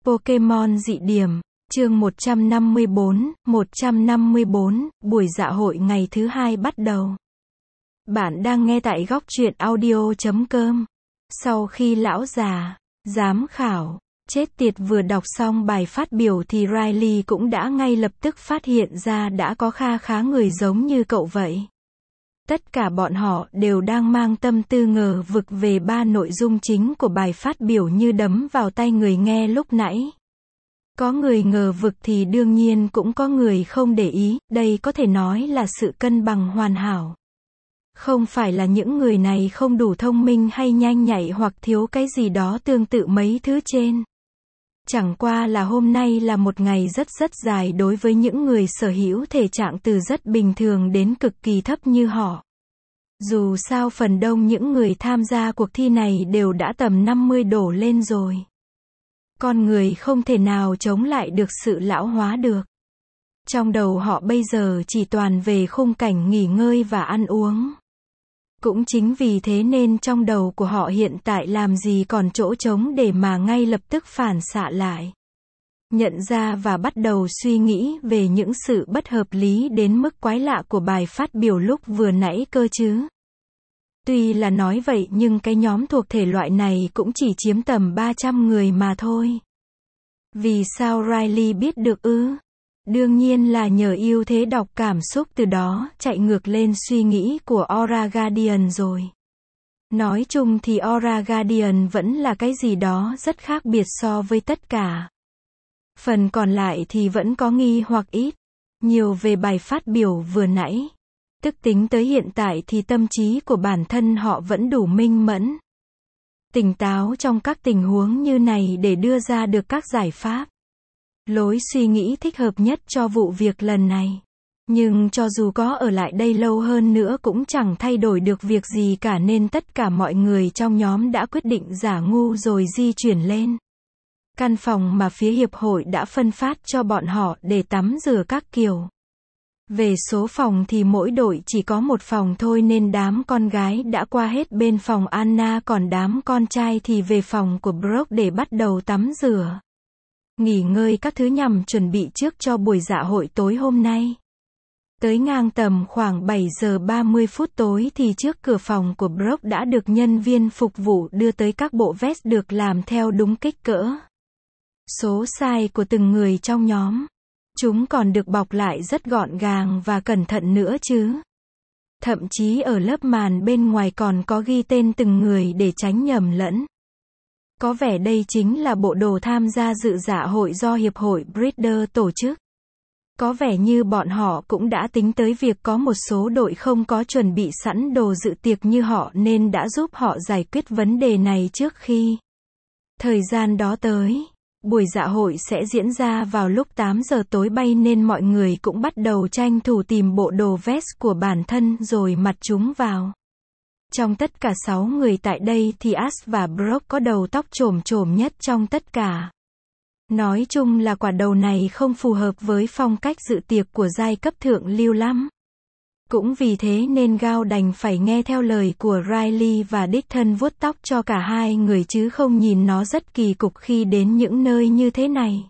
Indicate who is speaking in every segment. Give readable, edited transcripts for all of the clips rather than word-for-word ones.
Speaker 1: Pokemon dị điểm, chương 154, buổi dạ hội ngày thứ 2 bắt đầu. Bạn đang nghe tại góc truyện audio.com. Sau khi lão già, giám khảo, chết tiệt vừa đọc xong bài phát biểu thì Riley cũng đã ngay lập tức phát hiện ra đã có kha khá người giống như cậu vậy. Tất cả bọn họ đều đang mang tâm tư ngờ vực về ba nội dung chính của bài phát biểu như đấm vào tay người nghe lúc nãy. Có người ngờ vực thì đương nhiên cũng có người không để ý, đây có thể nói là sự cân bằng hoàn hảo. Không phải là những người này không đủ thông minh hay nhanh nhạy hoặc thiếu cái gì đó tương tự mấy thứ trên. Chẳng qua là hôm nay là một ngày rất dài đối với những người sở hữu thể trạng từ rất bình thường đến cực kỳ thấp như họ. Dù sao phần đông những người tham gia cuộc thi này đều đã tầm 50 đổ lên rồi. Con người không thể nào chống lại được sự lão hóa được. Trong đầu họ bây giờ chỉ toàn về khung cảnh nghỉ ngơi và ăn uống. Cũng chính vì thế nên trong đầu của họ hiện tại làm gì còn chỗ trống để mà ngay lập tức phản xạ lại. Nhận ra và bắt đầu suy nghĩ về những sự bất hợp lý đến mức quái lạ của bài phát biểu lúc vừa nãy cơ chứ. Tuy là nói vậy nhưng cái nhóm thuộc thể loại này cũng chỉ chiếm tầm 300 người mà thôi. Vì sao Riley biết được ư? Đương nhiên là nhờ ưu thế đọc cảm xúc từ đó chạy ngược lên suy nghĩ của Aura Guardian rồi. Nói chung thì Aura Guardian vẫn là cái gì đó rất khác biệt so với tất cả. Phần còn lại thì vẫn có nghi hoặc ít, nhiều về bài phát biểu vừa nãy. Tức tính tới hiện tại thì tâm trí của bản thân họ vẫn đủ minh mẫn, tỉnh táo trong các tình huống như này để đưa ra được các giải pháp, lối suy nghĩ thích hợp nhất cho vụ việc lần này. Nhưng cho dù có ở lại đây lâu hơn nữa cũng chẳng thay đổi được việc gì cả nên tất cả mọi người trong nhóm đã quyết định giả ngu rồi di chuyển lên căn phòng mà phía hiệp hội đã phân phát cho bọn họ để tắm rửa các kiểu. Về số phòng thì mỗi đội chỉ có một phòng thôi nên đám con gái đã qua hết bên phòng Anna còn đám con trai thì về phòng của Brock để bắt đầu tắm rửa, nghỉ ngơi các thứ nhằm chuẩn bị trước cho buổi dạ hội tối hôm nay. Tới ngang tầm khoảng 7 giờ 30 phút tối thì trước cửa phòng của Brock đã được nhân viên phục vụ đưa tới các bộ vest được làm theo đúng kích cỡ, số size của từng người trong nhóm. Chúng còn được bọc lại rất gọn gàng và cẩn thận nữa chứ. Thậm chí ở lớp màn bên ngoài còn có ghi tên từng người để tránh nhầm lẫn. Có vẻ đây chính là bộ đồ tham gia dự dạ hội do Hiệp hội Breeder tổ chức. Có vẻ như bọn họ cũng đã tính tới việc có một số đội không có chuẩn bị sẵn đồ dự tiệc như họ nên đã giúp họ giải quyết vấn đề này trước khi thời gian đó tới. Buổi dạ hội sẽ diễn ra vào lúc 8 giờ tối bay nên mọi người cũng bắt đầu tranh thủ tìm bộ đồ vest của bản thân rồi mặc chúng vào. Trong tất cả 6 người tại đây thì Ash và Brock có đầu tóc chổm nhất trong tất cả. Nói chung là quả đầu này không phù hợp với phong cách dự tiệc của giai cấp thượng lưu lắm. Cũng vì thế nên Gao đành phải nghe theo lời của Riley và đích thân vuốt tóc cho cả hai người chứ không nhìn nó rất kỳ cục khi đến những nơi như thế này.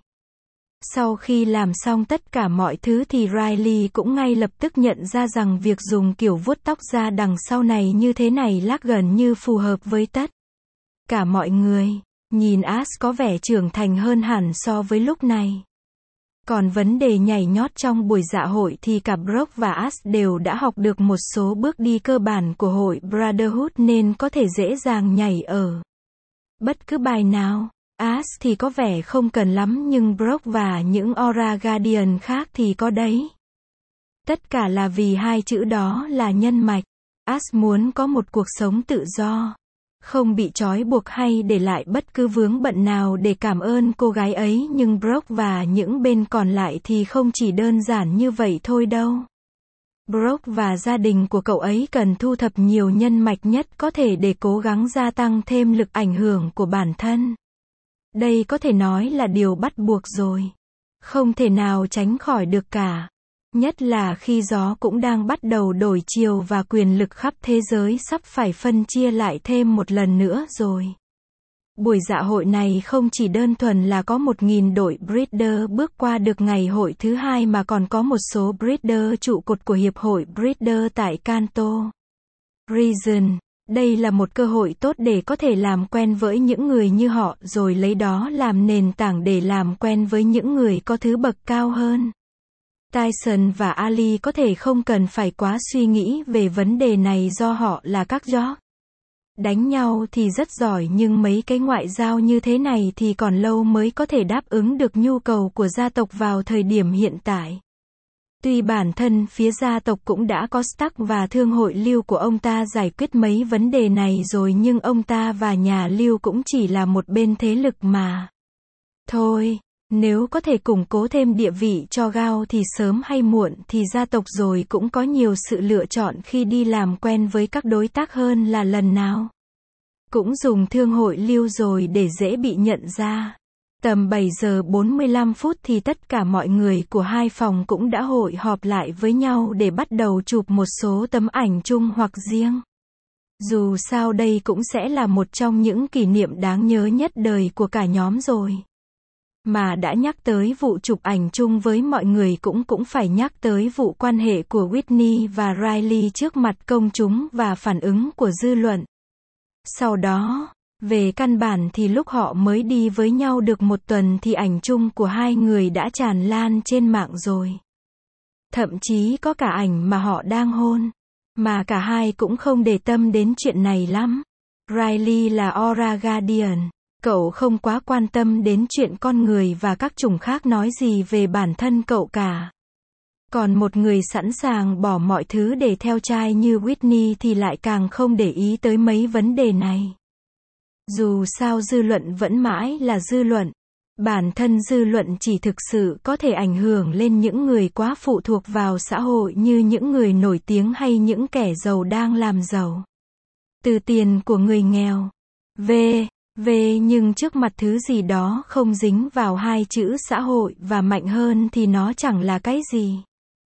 Speaker 1: Sau khi làm xong tất cả mọi thứ thì Riley cũng ngay lập tức nhận ra rằng việc dùng kiểu vuốt tóc ra đằng sau này như thế này lác gần như phù hợp với tất cả mọi người. Nhìn Ash có vẻ trưởng thành hơn hẳn so với lúc này. Còn vấn đề nhảy nhót trong buổi dạ hội thì cả Brock và Ash đều đã học được một số bước đi cơ bản của hội Brotherhood nên có thể dễ dàng nhảy ở bất cứ bài nào. Ash thì có vẻ không cần lắm nhưng Brock và những Aura Guardian khác thì có đấy. Tất cả là vì hai chữ đó là nhân mạch. Ash muốn có một cuộc sống tự do, không bị trói buộc hay để lại bất cứ vướng bận nào để cảm ơn cô gái ấy nhưng Brock và những bên còn lại thì không chỉ đơn giản như vậy thôi đâu. Brock và gia đình của cậu ấy cần thu thập nhiều nhân mạch nhất có thể để cố gắng gia tăng thêm lực ảnh hưởng của bản thân. Đây có thể nói là điều bắt buộc rồi. Không thể nào tránh khỏi được cả. Nhất là khi gió cũng đang bắt đầu đổi chiều và quyền lực khắp thế giới sắp phải phân chia lại thêm một lần nữa rồi. Buổi dạ hội này không chỉ đơn thuần là có 1.000 đội breeder bước qua được ngày hội thứ hai mà còn có một số breeder trụ cột của Hiệp hội Breeder tại Kanto Region. Đây là một cơ hội tốt để có thể làm quen với những người như họ rồi lấy đó làm nền tảng để làm quen với những người có thứ bậc cao hơn. Tyson và Ali có thể không cần phải quá suy nghĩ về vấn đề này do họ là các jock. Đánh nhau thì rất giỏi nhưng mấy cái ngoại giao như thế này thì còn lâu mới có thể đáp ứng được nhu cầu của gia tộc vào thời điểm hiện tại. Tuy bản thân phía gia tộc cũng đã có Stark và thương hội Lưu của ông ta giải quyết mấy vấn đề này rồi nhưng ông ta và nhà Lưu cũng chỉ là một bên thế lực mà. Thôi, nếu có thể củng cố thêm địa vị cho Gao thì sớm hay muộn thì gia tộc rồi cũng có nhiều sự lựa chọn khi đi làm quen với các đối tác hơn là lần nào. Cũng dùng thương hội Lưu rồi để dễ bị nhận ra. Tầm 7 giờ 45 phút thì tất cả mọi người của hai phòng cũng đã hội họp lại với nhau để bắt đầu chụp một số tấm ảnh chung hoặc riêng. Dù sao đây cũng sẽ là một trong những kỷ niệm đáng nhớ nhất đời của cả nhóm rồi. Mà đã nhắc tới vụ chụp ảnh chung với mọi người cũng phải nhắc tới vụ quan hệ của Whitney và Riley trước mặt công chúng và phản ứng của dư luận. Sau đó, về căn bản thì lúc họ mới đi với nhau được một tuần thì ảnh chung của hai người đã tràn lan trên mạng rồi. Thậm chí có cả ảnh mà họ đang hôn. Mà cả hai cũng không để tâm đến chuyện này lắm. Riley là Aura Guardian. Cậu không quá quan tâm đến chuyện con người và các chủng khác nói gì về bản thân cậu cả. Còn một người sẵn sàng bỏ mọi thứ để theo trai như Whitney thì lại càng không để ý tới mấy vấn đề này. Dù sao dư luận vẫn mãi là dư luận. Bản thân dư luận chỉ thực sự có thể ảnh hưởng lên những người quá phụ thuộc vào xã hội như những người nổi tiếng hay những kẻ giàu đang làm giàu từ tiền của người nghèo. Nhưng trước mặt thứ gì đó không dính vào hai chữ xã hội và mạnh hơn thì nó chẳng là cái gì.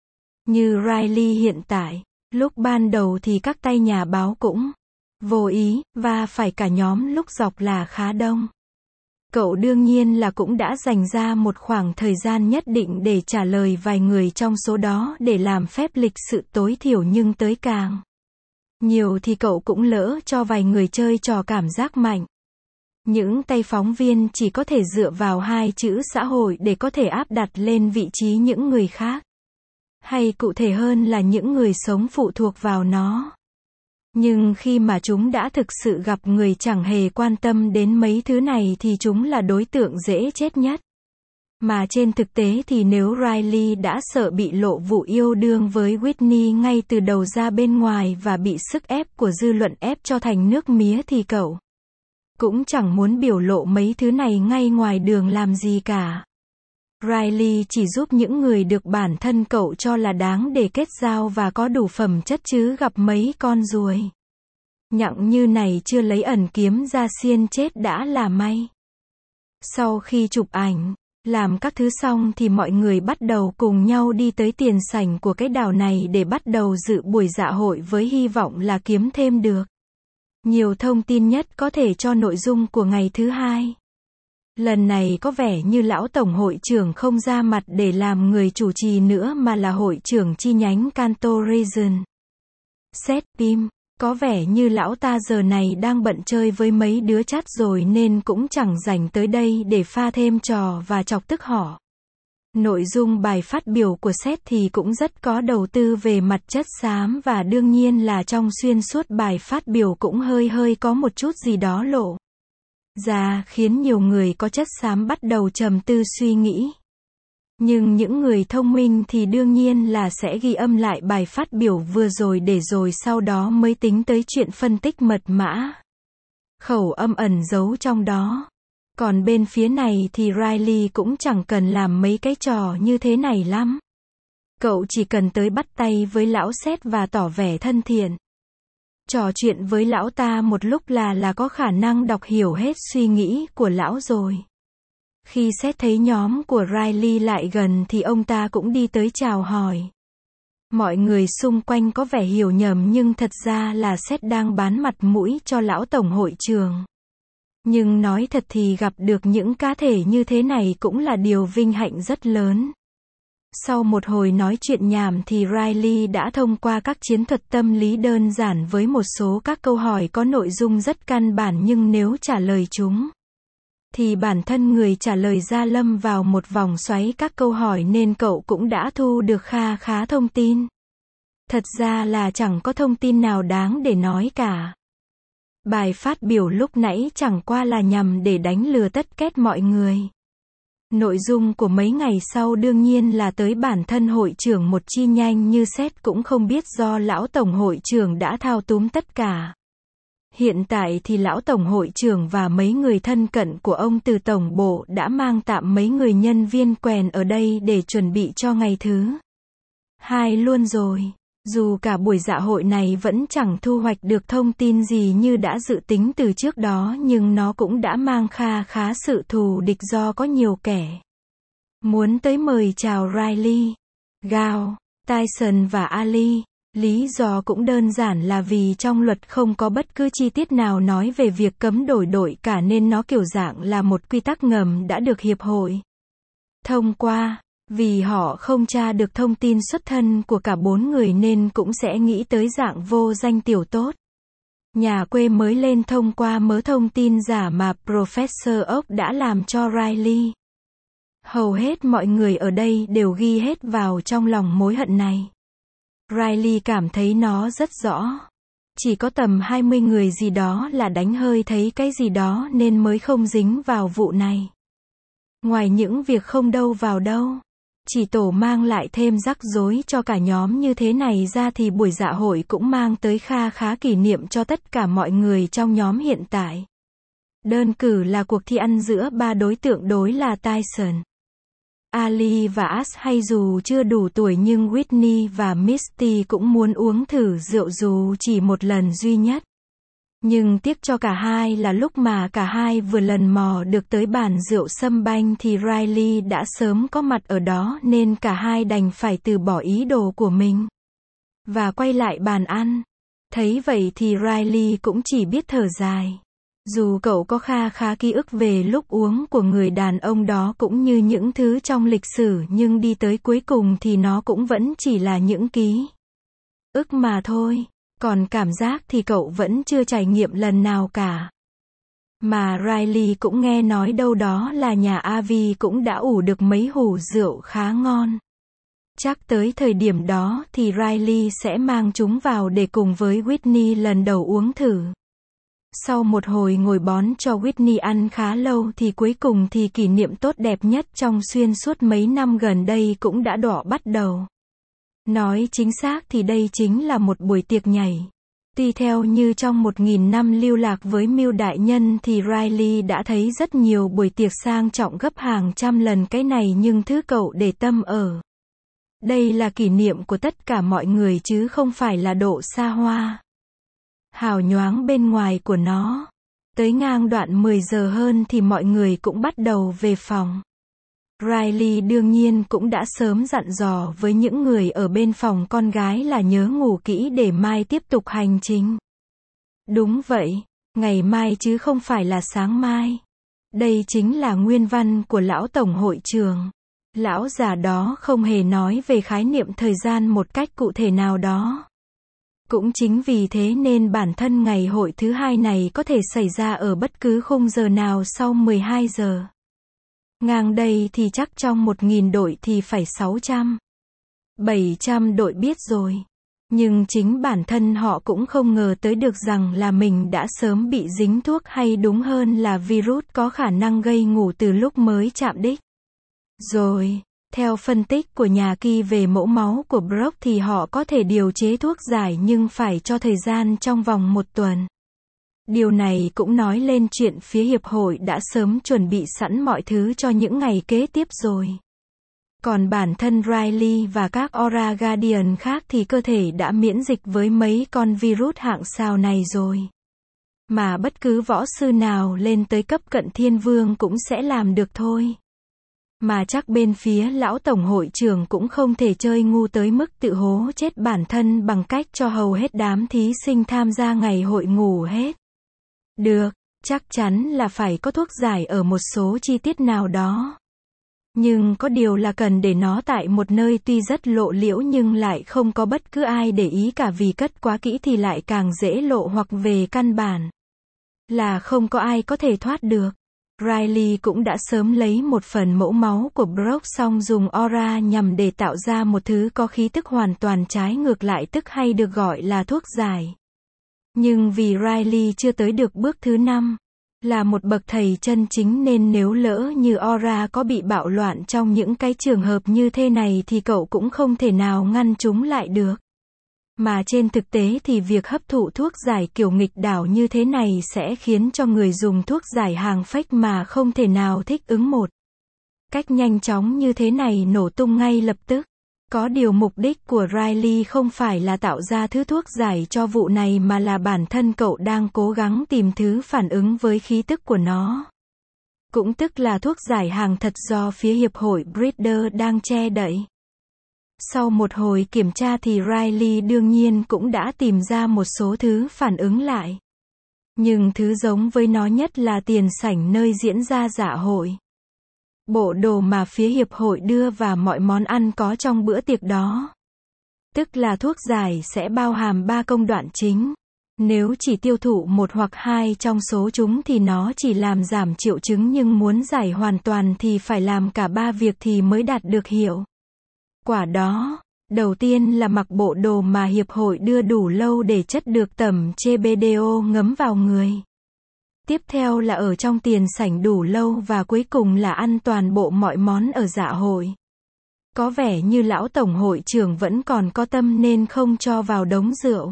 Speaker 1: Như Riley hiện tại, lúc ban đầu thì các tay nhà báo cũng vô ý, và phải cả nhóm lúc dọc là khá đông. Cậu đương nhiên là cũng đã dành ra một khoảng thời gian nhất định để trả lời vài người trong số đó để làm phép lịch sự tối thiểu nhưng tới càng nhiều thì cậu cũng lỡ cho vài người chơi trò cảm giác mạnh. Những tay phóng viên chỉ có thể dựa vào hai chữ xã hội để có thể áp đặt lên vị trí những người khác. Hay cụ thể hơn là những người sống phụ thuộc vào nó. Nhưng khi mà chúng đã thực sự gặp người chẳng hề quan tâm đến mấy thứ này thì chúng là đối tượng dễ chết nhất. Mà trên thực tế thì nếu Riley đã sợ bị lộ vụ yêu đương với Whitney ngay từ đầu ra bên ngoài và bị sức ép của dư luận ép cho thành nước mía thì cậu cũng chẳng muốn biểu lộ mấy thứ này ngay ngoài đường làm gì cả. Riley chỉ giúp những người được bản thân cậu cho là đáng để kết giao và có đủ phẩm chất chứ gặp mấy con ruồi nhặng như này chưa lấy ẩn kiếm ra xiên chết đã là may. Sau khi chụp ảnh, làm các thứ xong thì mọi người bắt đầu cùng nhau đi tới tiền sảnh của cái đảo này để bắt đầu dự buổi dạ hội với hy vọng là kiếm thêm được nhiều thông tin nhất có thể cho nội dung của ngày thứ hai. Lần này có vẻ như lão tổng hội trưởng không ra mặt để làm người chủ trì nữa mà là hội trưởng chi nhánh Kanto Region. Seth Pim, có vẻ như lão ta giờ này đang bận chơi với mấy đứa chát rồi nên cũng chẳng rảnh tới đây để pha thêm trò và chọc tức họ. Nội dung bài phát biểu của Seth thì cũng rất có đầu tư về mặt chất xám và đương nhiên là trong xuyên suốt bài phát biểu cũng hơi có một chút gì đó lộ ra khiến nhiều người có chất xám bắt đầu trầm tư suy nghĩ. Nhưng những người thông minh thì đương nhiên là sẽ ghi âm lại bài phát biểu vừa rồi để rồi sau đó mới tính tới chuyện phân tích mật mã khẩu âm ẩn giấu trong đó. Còn bên phía này thì Riley cũng chẳng cần làm mấy cái trò như thế này lắm. Cậu chỉ cần tới bắt tay với lão Seth và tỏ vẻ thân thiện. Trò chuyện với lão ta một lúc là có khả năng đọc hiểu hết suy nghĩ của lão rồi. Khi Seth thấy nhóm của Riley lại gần thì ông ta cũng đi tới chào hỏi. Mọi người xung quanh có vẻ hiểu nhầm nhưng thật ra là Seth đang bán mặt mũi cho lão tổng hội trưởng. Nhưng nói thật thì gặp được những cá thể như thế này cũng là điều vinh hạnh rất lớn. Sau một hồi nói chuyện nhảm thì Riley đã thông qua các chiến thuật tâm lý đơn giản với một số các câu hỏi có nội dung rất căn bản, nhưng nếu trả lời chúng thì bản thân người trả lời ra lâm vào một vòng xoáy các câu hỏi, nên cậu cũng đã thu được kha khá thông tin. Thật ra là chẳng có thông tin nào đáng để nói cả. Bài phát biểu lúc nãy chẳng qua là nhằm để đánh lừa tất kết mọi người. Nội dung của mấy ngày sau đương nhiên là tới bản thân hội trưởng một chi nhanh như xét cũng không biết, do lão tổng hội trưởng đã thao túng tất cả. Hiện tại thì lão tổng hội trưởng và mấy người thân cận của ông từ tổng bộ đã mang tạm mấy người nhân viên quèn ở đây để chuẩn bị cho ngày thứ 2 luôn rồi. Dù cả buổi dạ hội này vẫn chẳng thu hoạch được thông tin gì như đã dự tính từ trước đó, nhưng nó cũng đã mang kha khá sự thù địch, do có nhiều kẻ muốn tới mời chào Riley, Gao, Tyson và Ali. Lý do cũng đơn giản là vì trong luật không có bất cứ chi tiết nào nói về việc cấm đổi đội cả, nên nó kiểu dạng là một quy tắc ngầm đã được hiệp hội thông qua. Vì họ không tra được thông tin xuất thân của cả 4 người nên cũng sẽ nghĩ tới dạng vô danh tiểu tốt, nhà quê mới lên thông qua mớ thông tin giả mà Professor Oak đã làm cho Riley. Hầu hết mọi người ở đây đều ghi hết vào trong lòng mối hận này. Riley cảm thấy nó rất rõ. Chỉ có tầm 20 người gì đó là đánh hơi thấy cái gì đó nên mới không dính vào vụ này. Ngoài những việc không đâu vào đâu, chỉ tổ mang lại thêm rắc rối cho cả nhóm như thế này ra, thì buổi dạ hội cũng mang tới kha khá kỷ niệm cho tất cả mọi người trong nhóm hiện tại. Đơn cử là cuộc thi ăn giữa 3 đối tượng đối là Tyson, Ali và Ash, hay dù chưa đủ tuổi nhưng Whitney và Misty cũng muốn uống thử rượu dù chỉ một lần duy nhất. Nhưng tiếc cho cả hai là lúc mà cả hai vừa lần mò được tới bàn rượu sâm banh thì Riley đã sớm có mặt ở đó, nên cả hai đành phải từ bỏ ý đồ của mình và quay lại bàn ăn. Thấy vậy thì Riley cũng chỉ biết thở dài. Dù cậu có kha khá ký ức về lúc uống của người đàn ông đó cũng như những thứ trong lịch sử, nhưng đi tới cuối cùng thì nó cũng vẫn chỉ là những ký ức mà thôi. Còn cảm giác thì cậu vẫn chưa trải nghiệm lần nào cả. Mà Riley cũng nghe nói đâu đó là nhà Avi cũng đã ủ được mấy hũ rượu khá ngon. Chắc tới thời điểm đó thì Riley sẽ mang chúng vào để cùng với Whitney lần đầu uống thử. Sau một hồi ngồi bón cho Whitney ăn khá lâu thì cuối cùng thì kỷ niệm tốt đẹp nhất trong xuyên suốt mấy năm gần đây cũng đã đỏ bắt đầu. Nói chính xác thì đây chính là một buổi tiệc nhảy. Tuy theo như trong 1000 năm lưu lạc với Mưu đại nhân thì Riley đã thấy rất nhiều buổi tiệc sang trọng gấp hàng trăm lần cái này, nhưng thứ cậu để tâm ở đây là kỷ niệm của tất cả mọi người chứ không phải là độ xa hoa hào nhoáng bên ngoài của nó. Tới ngang đoạn 10 giờ hơn thì mọi người cũng bắt đầu về phòng. Riley đương nhiên cũng đã sớm dặn dò với những người ở bên phòng con gái là nhớ ngủ kỹ để mai tiếp tục hành trình. Đúng vậy, ngày mai chứ không phải là sáng mai. Đây chính là nguyên văn của lão tổng hội trưởng. Lão già đó không hề nói về khái niệm thời gian một cách cụ thể nào đó. Cũng chính vì thế nên bản thân ngày hội thứ 2 này có thể xảy ra ở bất cứ khung giờ nào sau 12 giờ. Ngang đây thì chắc trong 1000 đội thì phải 600, 700 đội biết rồi. Nhưng chính bản thân họ cũng không ngờ tới được rằng là mình đã sớm bị dính thuốc, hay đúng hơn là virus có khả năng gây ngủ từ lúc mới chạm đích. Rồi, theo phân tích của nhà Ki về mẫu máu của Brock thì họ có thể điều chế thuốc giải nhưng phải cho thời gian trong vòng 1 tuần. Điều này cũng nói lên chuyện phía hiệp hội đã sớm chuẩn bị sẵn mọi thứ cho những ngày kế tiếp rồi. Còn bản thân Riley và các Aura Guardian khác thì cơ thể đã miễn dịch với mấy con virus hạng sao này rồi. Mà bất cứ võ sư nào lên tới cấp cận thiên vương cũng sẽ làm được thôi. Mà chắc bên phía lão tổng hội trưởng cũng không thể chơi ngu tới mức tự hố chết bản thân bằng cách cho hầu hết đám thí sinh tham gia ngày hội ngủ hết. Được, Chắc chắn là phải có thuốc giải ở một số chi tiết nào đó. Nhưng có điều là cần để nó tại một nơi tuy rất lộ liễu nhưng lại không có bất cứ ai để ý cả, vì cất quá kỹ thì lại càng dễ lộ, hoặc về căn bản là không có ai có thể thoát được. Riley cũng đã sớm lấy một phần mẫu máu của Brooke xong dùng Aura nhằm để tạo ra một thứ có khí tức hoàn toàn trái ngược lại, tức hay được gọi là thuốc giải. Nhưng vì Riley chưa tới được bước thứ 5, là một bậc thầy chân chính, nên nếu lỡ như Aura có bị bạo loạn trong những cái trường hợp như thế này thì cậu cũng không thể nào ngăn chúng lại được. Mà trên thực tế thì việc hấp thụ thuốc giải kiểu nghịch đảo như thế này sẽ khiến cho người dùng thuốc giải hàng fake mà không thể nào thích ứng một cách nhanh chóng như thế này nổ tung ngay lập tức. Có điều mục đích của Riley không phải là tạo ra thứ thuốc giải cho vụ này, mà là bản thân cậu đang cố gắng tìm thứ phản ứng với khí tức của nó. Cũng tức là thuốc giải hàng thật do phía Hiệp hội Breeder đang che đậy. Sau một hồi kiểm tra thì Riley đương nhiên cũng đã tìm ra một số thứ phản ứng lại. Nhưng thứ giống với nó nhất là tiền sảnh nơi diễn ra dạ hội. Bộ đồ mà phía hiệp hội đưa và mọi món ăn có trong bữa tiệc đó. Tức là thuốc giải sẽ bao hàm 3 công đoạn chính. Nếu chỉ tiêu thụ một hoặc hai trong số chúng thì nó chỉ làm giảm triệu chứng, nhưng muốn giải hoàn toàn thì phải làm cả 3 việc thì mới đạt được hiệu quả đó. Đầu tiên là mặc bộ đồ mà hiệp hội đưa đủ lâu để chất được tẩm CBDO ngấm vào người. Tiếp theo là ở trong tiền sảnh đủ lâu, và cuối cùng là ăn toàn bộ mọi món ở dạ hội. Có vẻ như lão tổng hội trưởng vẫn còn có tâm nên không cho vào đống rượu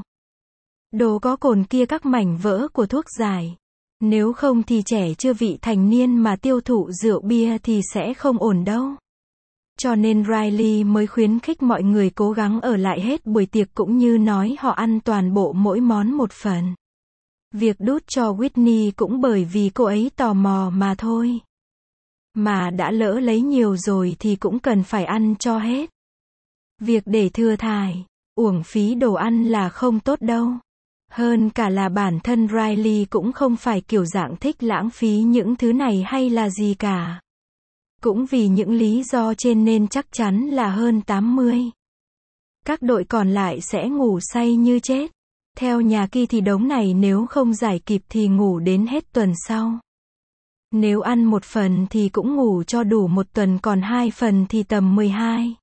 Speaker 1: đồ có cồn kia các mảnh vỡ của thuốc giải. Nếu không thì trẻ chưa vị thành niên mà tiêu thụ rượu bia thì sẽ không ổn đâu. Cho nên Riley mới khuyến khích mọi người cố gắng ở lại hết buổi tiệc, cũng như nói họ ăn toàn bộ mỗi món một phần. Việc đút cho Whitney cũng bởi vì cô ấy tò mò mà thôi. Mà đã lỡ lấy nhiều rồi thì cũng cần phải ăn cho hết. Việc để thừa thải, uổng phí đồ ăn là không tốt đâu. Hơn cả là bản thân Riley cũng không phải kiểu dạng thích lãng phí những thứ này hay là gì cả. Cũng vì những lý do trên nên chắc chắn là hơn 80 các đội còn lại sẽ ngủ say như chết. Theo nhà Ki thì đống này nếu không giải kịp thì ngủ đến hết tuần sau. Nếu ăn một phần thì cũng ngủ cho đủ một tuần, còn 2 phần thì tầm 12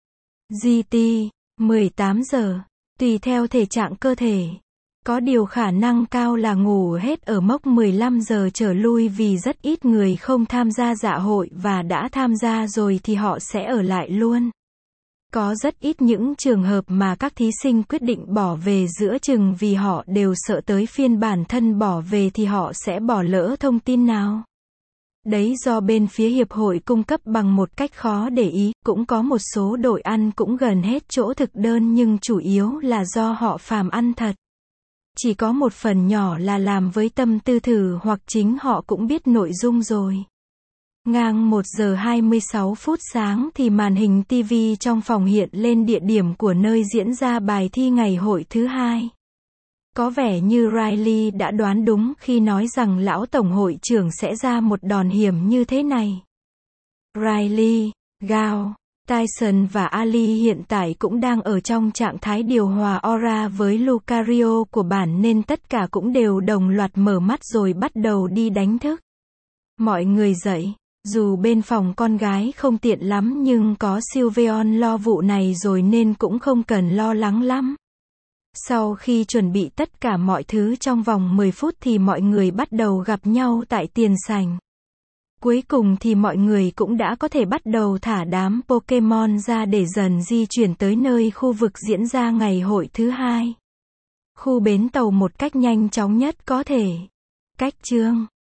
Speaker 1: GT, 18 giờ, tùy theo thể trạng cơ thể. Có điều khả năng cao là ngủ hết ở mốc 15 giờ trở lui, vì rất ít người không tham gia dạ hội, và đã tham gia rồi thì họ sẽ ở lại luôn. Có rất ít những trường hợp mà các thí sinh quyết định bỏ về giữa chừng vì họ đều sợ tới phiên bản thân bỏ về thì họ sẽ bỏ lỡ thông tin nào. Đấy do bên phía hiệp hội cung cấp bằng một cách khó để ý. Cũng có một số đội ăn cũng gần hết chỗ thực đơn, nhưng chủ yếu là do họ phàm ăn thật. Chỉ có một phần nhỏ là làm với tâm tư thử, hoặc chính họ cũng biết nội dung rồi. Ngang 1 giờ 26 phút sáng thì màn hình TV trong phòng hiện lên địa điểm của nơi diễn ra bài thi ngày hội thứ 2. Có vẻ như Riley đã đoán đúng khi nói rằng lão tổng hội trưởng sẽ ra một đòn hiểm như thế này. Riley, Gao, Tyson và Ali hiện tại cũng đang ở trong trạng thái điều hòa aura với Lucario của bản, nên tất cả cũng đều đồng loạt mở mắt rồi bắt đầu đi đánh thức mọi người dậy. Dù bên phòng con gái không tiện lắm nhưng có Sylveon lo vụ này rồi nên cũng không cần lo lắng lắm. Sau khi chuẩn bị tất cả mọi thứ trong vòng 10 phút thì mọi người bắt đầu gặp nhau tại tiền sảnh. Cuối cùng thì mọi người cũng đã có thể bắt đầu thả đám Pokemon ra để dần di chuyển tới nơi khu vực diễn ra ngày hội thứ 2. Khu bến tàu một cách nhanh chóng nhất có thể. Cách chương